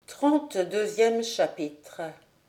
32e chapitre.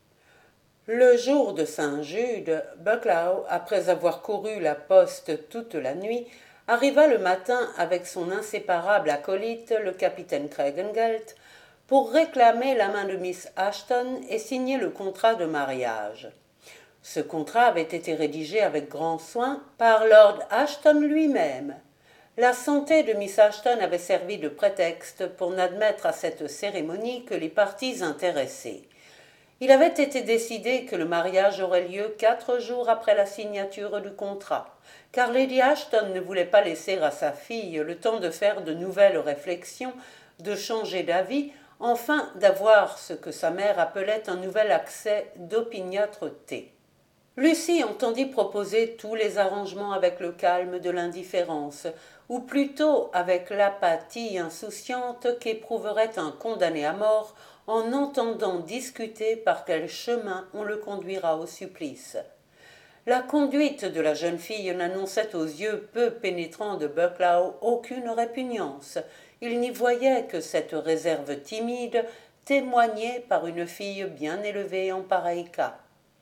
Le jour de Saint-Jude, Bucklow, après avoir couru la poste toute la nuit, arriva le matin avec son inséparable acolyte, le capitaine Craigengelt, pour réclamer la main de Miss Ashton et signer le contrat de mariage. Ce contrat avait été rédigé avec grand soin par Lord Ashton lui-même. La santé de Miss Ashton avait servi de prétexte pour n'admettre à cette cérémonie que les parties intéressées. Il avait été décidé que le mariage aurait lieu 4 jours après la signature du contrat, car Lady Ashton ne voulait pas laisser à sa fille le temps de faire de nouvelles réflexions, de changer d'avis, enfin d'avoir ce que sa mère appelait un nouvel accès d'opiniâtreté. Lucie entendit proposer tous les arrangements avec le calme de l'indifférence, ou plutôt avec l'apathie insouciante qu'éprouverait un condamné à mort en entendant discuter par quel chemin on le conduira au supplice. La conduite de la jeune fille n'annonçait aux yeux peu pénétrants de Bucklow aucune répugnance. Il n'y voyait que cette réserve timide témoignée par une fille bien élevée en pareil cas.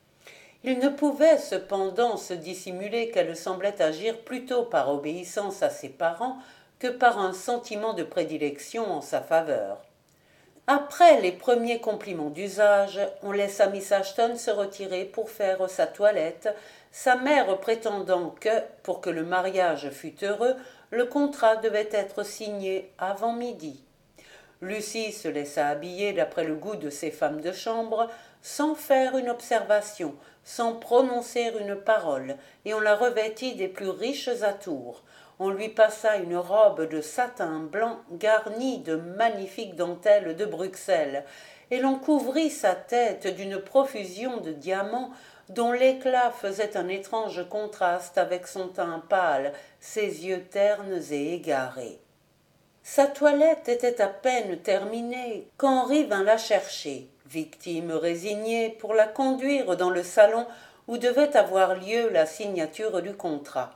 Il ne pouvait cependant se dissimuler qu'elle semblait agir plutôt par obéissance à ses parents que par un sentiment de prédilection en sa faveur. Après les premiers compliments d'usage, on laissa Miss Ashton se retirer pour faire sa toilette, sa mère prétendant que, pour que le mariage fût heureux, le contrat devait être signé avant midi. Lucie se laissa habiller d'après le goût de ses femmes de chambre, sans faire une observation, sans prononcer une parole, et on la revêtit des plus riches atours. On lui passa une robe de satin blanc garnie de magnifiques dentelles de Bruxelles, et l'on couvrit sa tête d'une profusion de diamants dont l'éclat faisait un étrange contraste avec son teint pâle, ses yeux ternes et égarés. Sa toilette était à peine terminée qu'Henri vint la chercher, victime résignée, pour la conduire dans le salon où devait avoir lieu la signature du contrat.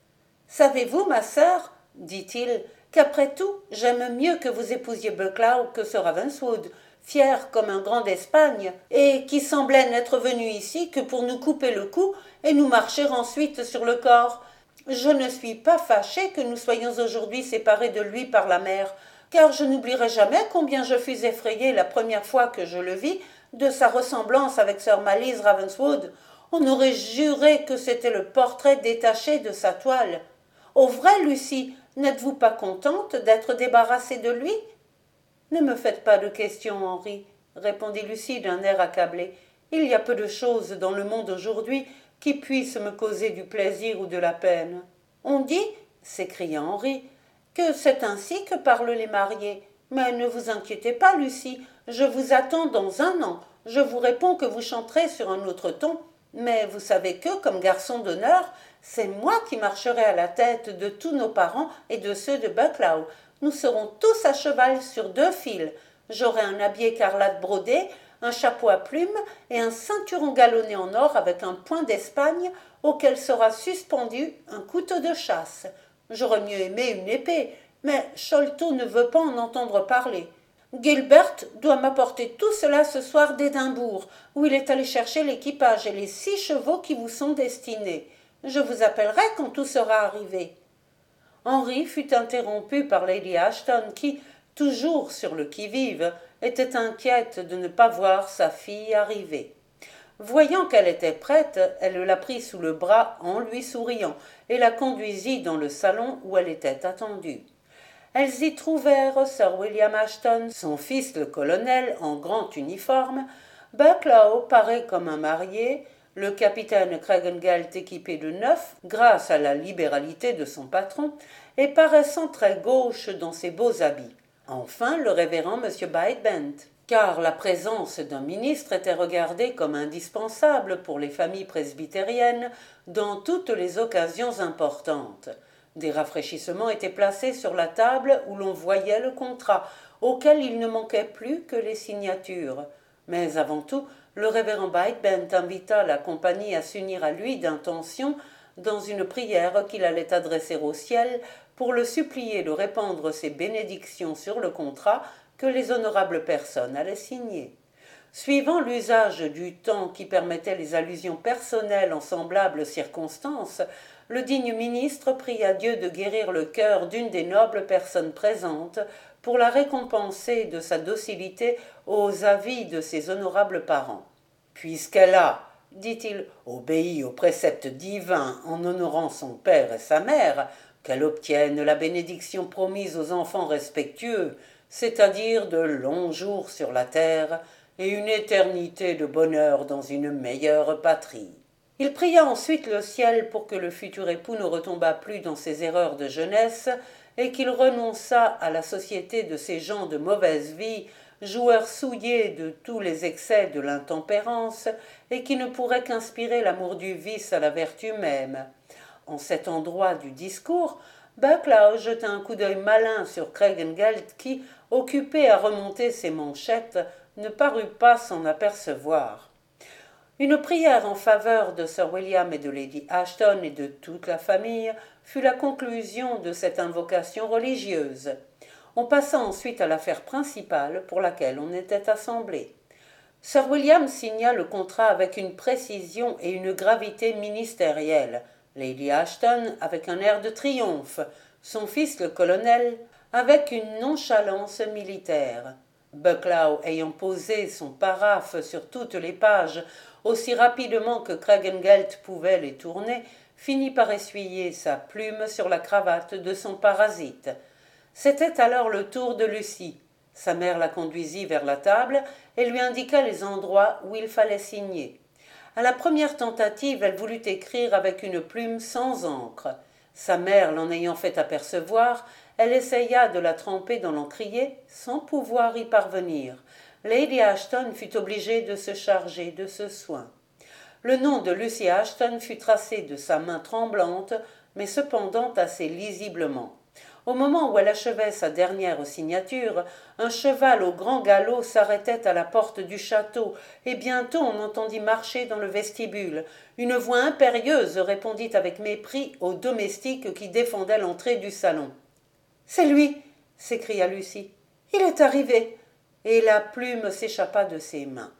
« Savez-vous, ma sœur, dit-il, qu'après tout, j'aime mieux que vous épousiez Bucklow que ce Ravenswood, fier comme un grand d'Espagne, et qui semblait n'être venu ici que pour nous couper le cou et nous marcher ensuite sur le corps. Je ne suis pas fâchée que nous soyons aujourd'hui séparés de lui par la mer, car je n'oublierai jamais combien je fus effrayée la première fois que je le vis de sa ressemblance avec Sir Malise Ravenswood. On aurait juré que c'était le portrait détaché de sa toile. Au vrai, Lucie, n'êtes-vous pas contente d'être débarrassée de lui? Ne me faites pas de questions, Henri, répondit Lucie d'un air accablé. Il y a peu de choses dans le monde aujourd'hui qui puissent me causer du plaisir ou de la peine. On dit, s'écria Henri, que c'est ainsi que parlent les mariés. Mais ne vous inquiétez pas, Lucie, je vous attends dans 1 an. Je vous réponds que vous chanterez sur un autre ton. Mais vous savez que, comme garçon d'honneur, c'est moi qui marcherai à la tête de tous nos parents et de ceux de Bucklow. Nous serons tous à cheval sur 2 fils. J'aurai un habit écarlate brodé, un chapeau à plumes et un ceinturon galonné en or avec un point d'Espagne auquel sera suspendu un couteau de chasse. J'aurais mieux aimé une épée, mais Sholto ne veut pas en entendre parler. Gilbert doit m'apporter tout cela ce soir d'Édimbourg, où il est allé chercher l'équipage et les 6 chevaux qui vous sont destinés. Je vous appellerai quand tout sera arrivé. Henri fut interrompu par Lady Ashton qui, toujours sur le qui-vive, était inquiète de ne pas voir sa fille arriver. Voyant qu'elle était prête, elle la prit sous le bras en lui souriant et la conduisit dans le salon où elle était attendue. Elles y trouvèrent Sir William Ashton, son fils le colonel en grand uniforme, Bucklow paré comme un marié, le capitaine Craigengelt équipé de neuf grâce à la libéralité de son patron et paraissant très gauche dans ses beaux habits. Enfin le révérend M. Broadbent, car la présence d'un ministre était regardée comme indispensable pour les familles presbytériennes dans toutes les occasions importantes. Des rafraîchissements étaient placés sur la table où l'on voyait le contrat, auquel il ne manquait plus que les signatures. Mais avant tout, le révérend Broadbent invita la compagnie à s'unir à lui d'intention dans une prière qu'il allait adresser au ciel pour le supplier de répandre ses bénédictions sur le contrat que les honorables personnes allaient signer. Suivant l'usage du temps qui permettait les allusions personnelles en semblables circonstances, le digne ministre pria Dieu de guérir le cœur d'une des nobles personnes présentes pour la récompenser de sa docilité aux avis de ses honorables parents. Puisqu'elle a, dit-il, obéi aux préceptes divins en honorant son père et sa mère, qu'elle obtienne la bénédiction promise aux enfants respectueux, c'est-à-dire de longs jours sur la terre et une éternité de bonheur dans une meilleure patrie. Il pria ensuite le ciel pour que le futur époux ne retombât plus dans ses erreurs de jeunesse et qu'il renonçât à la société de ces gens de mauvaise vie, joueurs souillés de tous les excès de l'intempérance et qui ne pourraient qu'inspirer l'amour du vice à la vertu même. En cet endroit du discours, Bucklaw jeta un coup d'œil malin sur Craigengelt qui, occupé à remonter ses manchettes, ne parut pas s'en apercevoir. Une prière en faveur de Sir William et de Lady Ashton et de toute la famille fut la conclusion de cette invocation religieuse. On passa ensuite à l'affaire principale pour laquelle on était assemblé. Sir William signa le contrat avec une précision et une gravité ministérielles, Lady Ashton avec un air de triomphe, son fils le colonel avec une nonchalance militaire. Bucklaw ayant posé son paraphe sur toutes les pages aussi rapidement que Craigengelt pouvait les tourner, finit par essuyer sa plume sur la cravate de son parasite. C'était alors le tour de Lucie. Sa mère la conduisit vers la table et lui indiqua les endroits où il fallait signer. À la première tentative, elle voulut écrire avec une plume sans encre. Sa mère l'en ayant fait apercevoir, elle essaya de la tremper dans l'encrier sans pouvoir y parvenir. Lady Ashton fut obligée de se charger de ce soin. Le nom de Lucy Ashton fut tracé de sa main tremblante, mais cependant assez lisiblement. Au moment où elle achevait sa dernière signature, un cheval au grand galop s'arrêtait à la porte du château, et bientôt on entendit marcher dans le vestibule. Une voix impérieuse répondit avec mépris au domestique qui défendait l'entrée du salon. « C'est lui !» s'écria Lucie. « Il est arrivé !» Et la plume s'échappa de ses mains.